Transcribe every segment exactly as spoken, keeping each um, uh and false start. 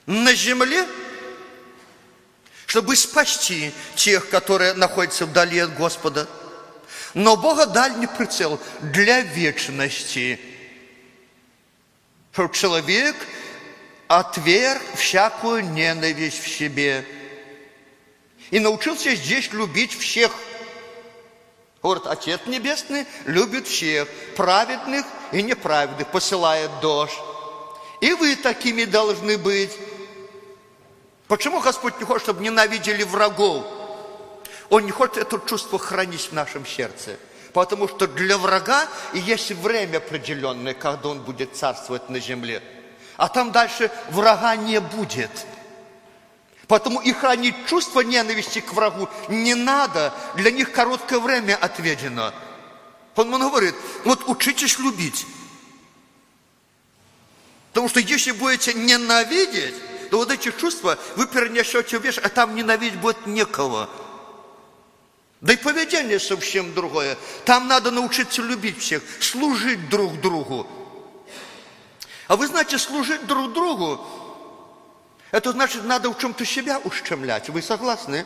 на земле, чтобы спасти тех, которые находятся вдали от Господа. Но Бога дальний прицел для вечности, чтобы человек отверг всякую ненависть в себе и научился здесь любить всех. Говорит, Отец Небесный любит всех, праведных и неправедных, посылает дождь. И вы такими должны быть. Почему Господь не хочет, чтобы ненавидели врагов? Он не хочет это чувство хранить в нашем сердце. Потому что для врага и есть время определенное, когда он будет царствовать на земле. А там дальше врага не будет. Поэтому и хранить чувство ненависти к врагу не надо. Для них короткое время отведено. Он говорит, вот учитесь любить. Потому что если будете ненавидеть, то вот эти чувства вы перенесете в вещь, а там ненавидеть будет некого. Да и поведение совсем другое. Там надо научиться любить всех, служить друг другу. А вы знаете, служить друг другу, это значит, надо в чем-то себя ущемлять. Вы согласны?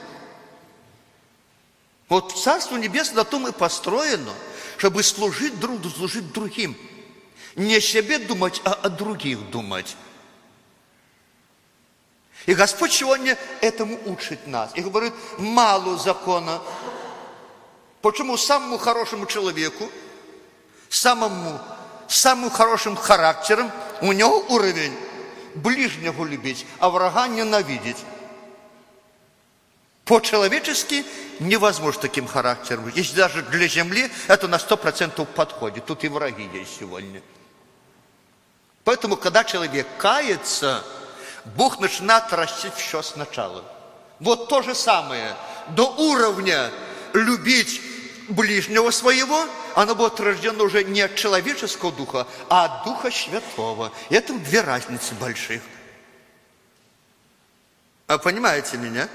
Вот Царство Небесное на том и построено, чтобы служить друг другу, служить другим. Не о себе думать, а о других думать. И Господь сегодня этому учит нас. И говорит, мало закона. Почему самому хорошему человеку, самому, самым хорошим характером, у него уровень ближнего любить, а врага ненавидеть. По-человечески невозможно таким характером быть. Если даже для земли это на сто процентов подходит. Тут и враги есть сегодня. Поэтому, когда человек кается, Бог начинает растить все сначала. Вот то же самое. До уровня любить ближнего своего, оно будет рождено уже не от человеческого духа, а от Духа Святого. И это две разницы больших. А понимаете меня?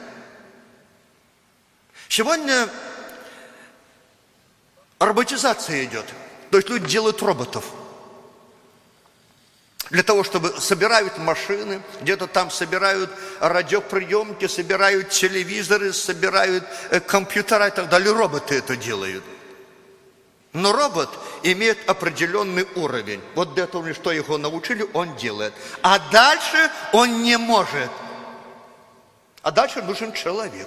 Сегодня роботизация идет. То есть люди делают роботов. Для того, чтобы собирают машины, где-то там собирают радиоприемники, собирают телевизоры, собирают компьютера и так далее. Роботы это делают. Но робот имеет определенный уровень. Вот для того, что его научили, он делает. А дальше он не может. А дальше нужен человек.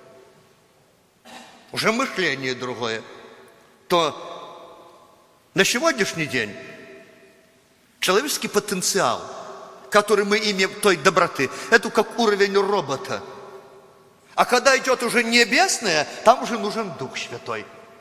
Уже мышление другое. То на сегодняшний день человеческий потенциал, который мы имеем той доброты, это как уровень робота. А когда идет уже небесное, там уже нужен Дух Святой.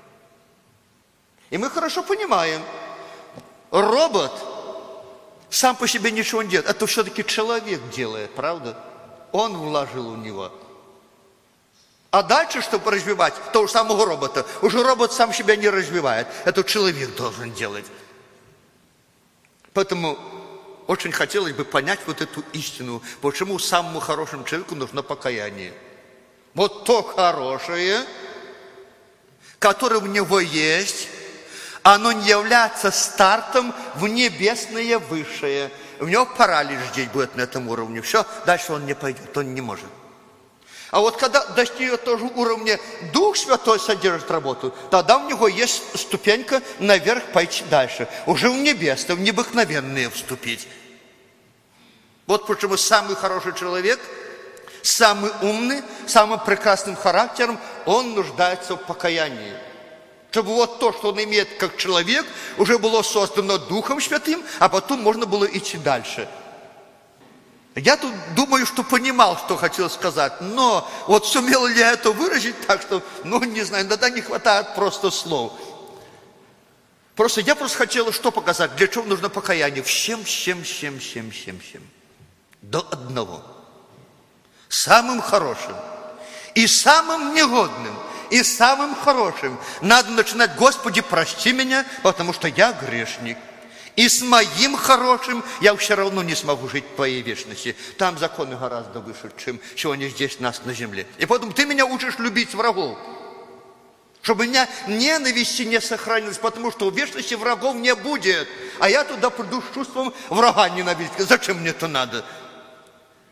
И мы хорошо понимаем, робот сам по себе ничего не делает. Это все-таки человек делает, правда? Он вложил в него. А дальше, чтобы развивать того же самого робота, уже робот сам себя не развивает. Это человек должен делать. Поэтому очень хотелось бы понять вот эту истину, почему самому хорошему человеку нужно покаяние. Вот то хорошее, которое в него есть, оно не является стартом в небесное высшее. В него паралич здесь будет на этом уровне. Все, дальше он не пойдет, он не может. А вот когда достигнет тоже уровня Дух Святой содержит работу, тогда у него есть ступенька наверх пойти дальше. Уже в небесное, в необыкновенное вступить. Вот почему самый хороший человек, самый умный, самым прекрасным характером, он нуждается в покаянии. Чтобы вот то, что он имеет как человек, уже было создано Духом Святым, а потом можно было идти дальше. Я тут думаю, что понимал, что хотел сказать, но вот сумел ли я это выразить так, что, ну, не знаю, иногда не хватает просто слов. Просто я просто хотел что показать, для чего нужно покаяние. Всем, всем, всем, всем, всем, всем. До одного. Самым хорошим и самым негодным, и самым хорошим надо начинать: Господи, прости меня, потому что я грешник. И с моим хорошим я все равно не смогу жить по твоей вечности. Там законы гораздо выше, чем сегодня здесь нас на земле. И поэтому ты меня учишь любить врагов. Чтобы у меня ненависти не сохранилось, потому что в вечности врагов не будет. А я туда приду с чувством врага ненавидеть. Зачем мне это надо?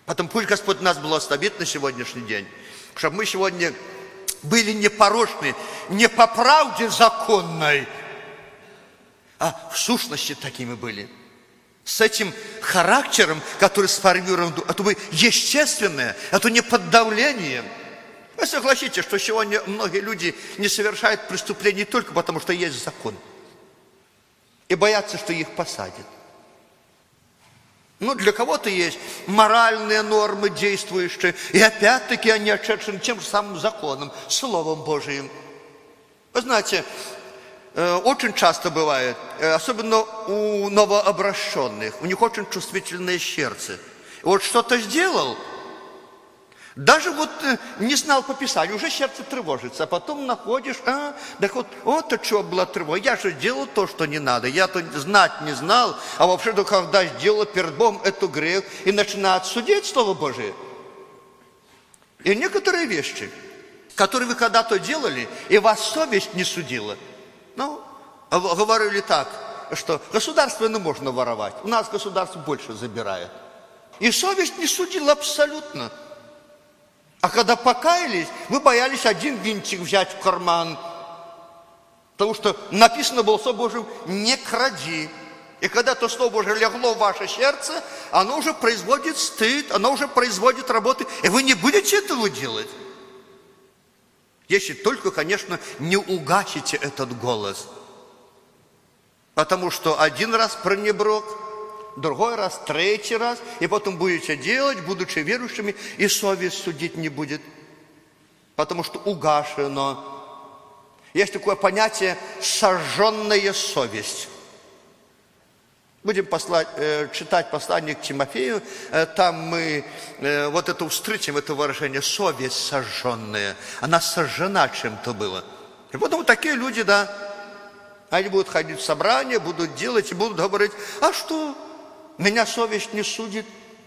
Потом пусть Господь нас благословит на сегодняшний день, чтобы мы сегодня были непорочны, не по правде законной, а в сущности такими были. С этим характером, который сформирован, это бы естественное, это не под давлением. Вы согласитесь, что сегодня многие люди не совершают преступлений только потому, что есть закон. И боятся, что их посадят. Ну, для кого-то есть моральные нормы действующие, и опять-таки они отшедшие тем же самым законом, Словом Божиим. Вы знаете, очень часто бывает, особенно у новообращенных, у них очень чувствительное сердце. И вот что-то сделал, даже вот не знал по Писанию, уже сердце тревожится, а потом находишь, а, так вот, вот от чего была тревога, я же делал то, что не надо, я-то знать не знал, а вообще-то, когда сделал перед Богом эту грех, и начинает судить Слово Божие. И некоторые вещи, которые вы когда-то делали, и вас совесть не судила, ну, говорили так, что государственно можно воровать, у нас государство больше забирает. И совесть не судила абсолютно. А когда покаялись, вы боялись один винтик взять в карман. Потому что написано было Слово Божьим «не кради». И когда то Слово Божие легло в ваше сердце, оно уже производит стыд, оно уже производит работы. И вы не будете этого делать. Если только, конечно, не угасите этот голос. Потому что один раз пренебрег, другой раз, третий раз, и потом будете делать, будучи верующими, и совесть судить не будет, потому что угашено. Есть такое понятие «сожженная совесть». Будем послать, э, читать послание к Тимофею, э, там мы э, вот это встретим, это выражение «совесть сожженная». Она сожжена чем-то была. И потом такие люди, да, они будут ходить в собрание, будут делать и будут говорить, а что? Меня совесть не судит.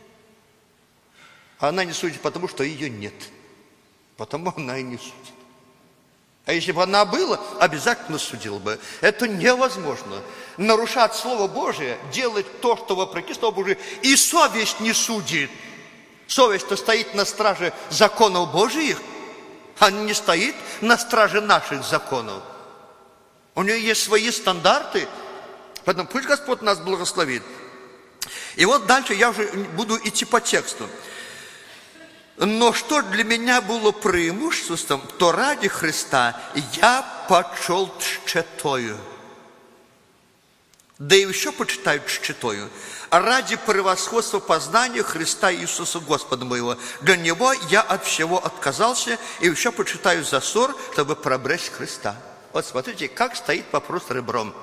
А она не судит, потому что ее нет. Потому она и не судит. А если бы она была, обязательно судила бы. Это невозможно. Нарушать Слово Божие, делать то, что вопреки Слову Божию, и совесть не судит. Совесть-то стоит на страже законов Божиих, а не стоит на страже наших законов. У нее есть свои стандарты, поэтому пусть Господь нас благословит. И вот дальше я уже буду идти по тексту. Но что для меня было преимуществом, то ради Христа я почел тщетою. Да и еще почитаю тщетою. Ради превосходства познания Христа Иисуса Господа моего. Для Него я от всего отказался и еще почитаю за ссор, чтобы приобрести Христа. Вот смотрите, как стоит вопрос ребром.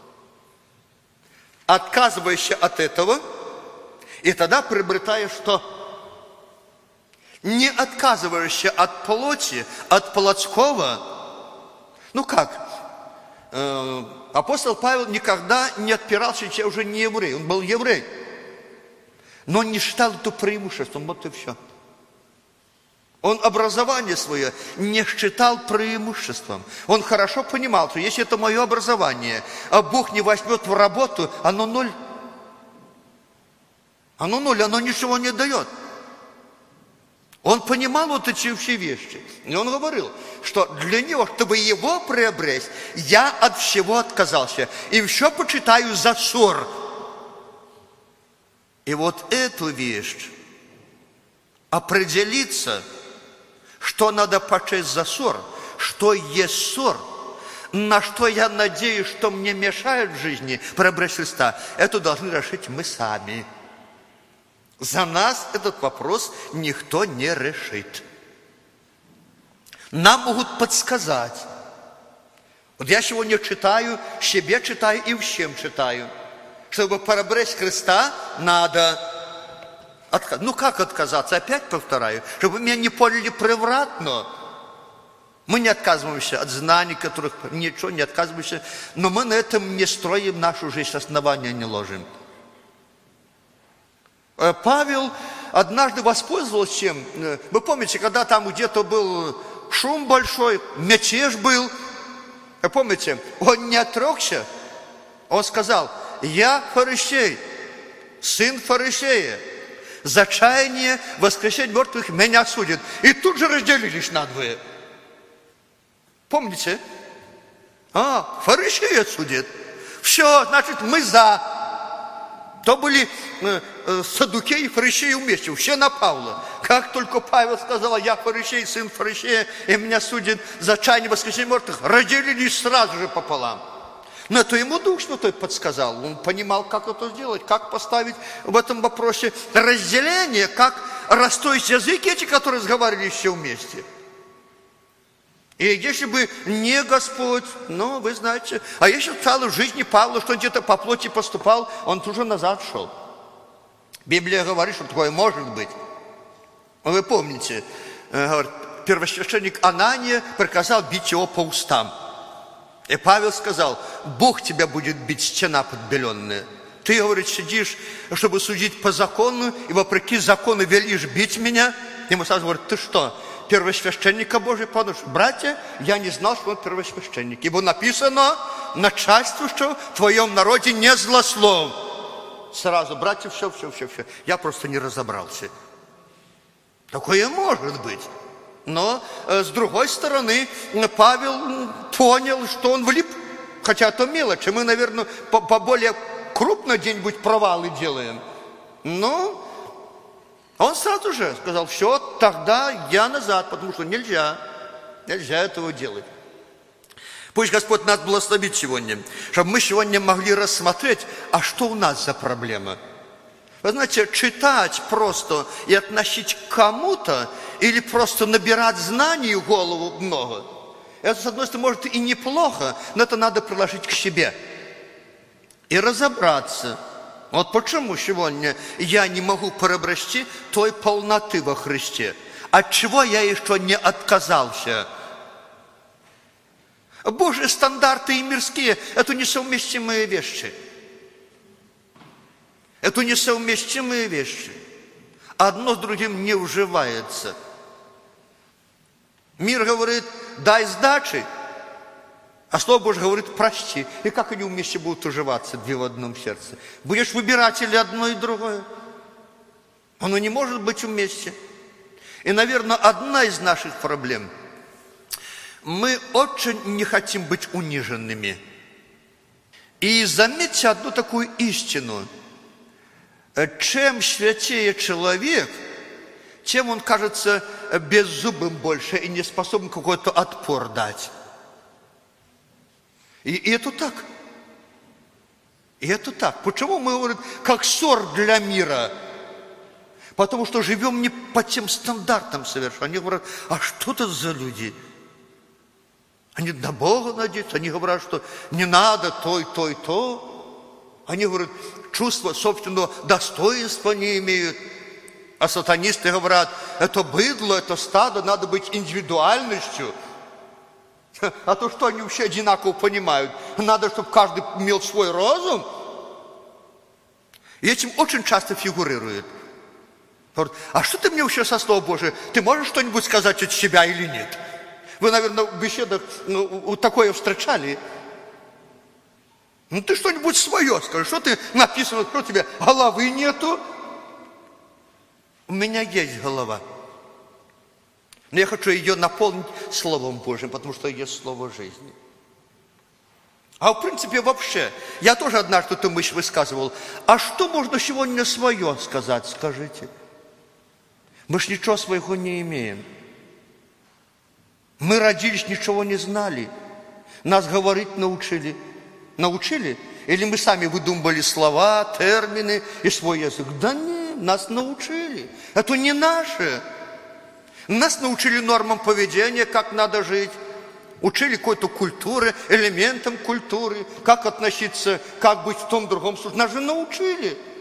Отказываешься от этого, и тогда приобретаешь что? Не отказываешься от плоти, от плотского. Ну как? Э, апостол Павел никогда не отпирался, что уже не еврей. Он был еврей. Но не считал это преимуществом. Вот и все. Он образование свое не считал преимуществом. Он хорошо понимал, что если это мое образование, а Бог не возьмет в работу, оно ноль. Оно ноль, оно ничего не дает. Он понимал вот эти все вещи. И он говорил, что для него, чтобы его приобрести, я от всего отказался. И все почитаю за ссор. И вот эту вещь, определиться, что надо почесть за ссор, что есть ссор, на что я надеюсь, что мне мешает в жизни приобрести Христа, это должны решить мы сами. За нас этот вопрос никто не решит. Нам могут подсказать. Вот я сегодня читаю, себе читаю и всем читаю. Чтобы приобрести Христа, надо... Отка... Ну как отказаться? Опять повторяю. Чтобы меня не поняли превратно. Мы не отказываемся от знаний, которых ничего не отказываемся. Но мы на этом не строим нашу жизнь, основания не ложим. Павел однажды воспользовался чем? Вы помните, когда там где-то был шум большой, мятеж был. Вы помните, он не отрекся. Он сказал, я фарисей, сын фарисея. За чаяние воскресения мертвых меня судит. И тут же разделились надвое. Помните? А, фарисеи судят. Все, значит, мы за. То были э, э, саддукеи и фарисеи вместе, все на Павла. Как только Павел сказал, я фарисей, сын фарисея, и меня судят за чаяние воскресения мертвых, разделились сразу же пополам. Но это ему Дух Святой подсказал. Он понимал, как это сделать, как поставить в этом вопросе разделение, как расстроить языки эти, которые разговаривали все вместе. И если бы не Господь, ну, вы знаете, а если в целой жизни Павла, что он где-то по плоти поступал, он тут же назад шел. Библия говорит, что такое может быть. Вы помните, говорит, первосвященник Анания приказал бить его по устам. И Павел сказал, Бог тебя будет бить, стена подбеленная. Ты, говорит, сидишь, чтобы судить по закону, и вопреки закону велишь бить меня. Ему сразу говорит, ты что, первосвященника Божий подушь? Братья, я не знал, что он первосвященник. Ибо написано, начальствующего в твоем народе не злослов. Сразу, братья, все, все, все, все. Я просто не разобрался. Такое может быть. Но, с другой стороны, Павел понял, что он влип. Хотя это мелочь. Мы, наверное, по, по более крупно где-нибудь провалы делаем. Но он сразу же сказал, все, тогда я назад, потому что нельзя. Нельзя этого делать. Пусть Господь нас благословит сегодня, чтобы мы сегодня могли рассмотреть, а что у нас за проблема. Вы знаете, читать просто и относить к кому-то, или просто набирать знаний в голову много, это, с одной стороны, может и неплохо, но это надо приложить к себе. И разобраться. Вот почему сегодня я не могу приобрести той полноты во Христе. От чего я еще не отказался. Божьи стандарты и мирские – это несовместимые вещи. Это несовместимые вещи. Одно с другим не уживается. Мир говорит, дай сдачи, а Слово Божье говорит, прости. И как они вместе будут уживаться, две в одном сердце? Будешь выбирать или одно и другое? Оно не может быть вместе. И, наверное, одна из наших проблем – мы очень не хотим быть униженными. И заметьте одну такую истину. Чем святее человек, тем он кажется беззубым больше и не способен какой-то отпор дать. И, и это так. И это так. Почему мы говорим, как ссор для мира? Потому что живем не по тем стандартам совершенно. Они говорят, а что это за люди? Они на Бога надеются, они говорят, что не надо то и то и то. Они говорят, чувство собственного достоинства не имеют. А сатанисты говорят, это быдло, это стадо, надо быть индивидуальностью. А то что они вообще одинаково понимают? Надо, чтобы каждый имел свой разум. И этим очень часто фигурирует. Говорят, а что ты мне вообще со Слова Божия? Ты можешь что-нибудь сказать от себя или нет? Вы, наверное, в беседах ну, такое встречали. Ну, ты что-нибудь свое скажи. Что ты написано, что у тебя головы нету? У меня есть голова. Но я хочу ее наполнить Словом Божьим, потому что есть Слово жизни. А в принципе вообще, я тоже однажды эту мысль высказывал. А что можно сегодня свое сказать, скажите? Мы ж ничего своего не имеем. Мы родились, ничего не знали. Нас говорить научили. Научили? Или мы сами выдумывали слова, термины и свой язык? Да нет, нас научили. Это не наше. Нас научили нормам поведения, как надо жить. Учили какой-то культуры, элементам культуры, как относиться, как быть в том другом случае. Нас же научили.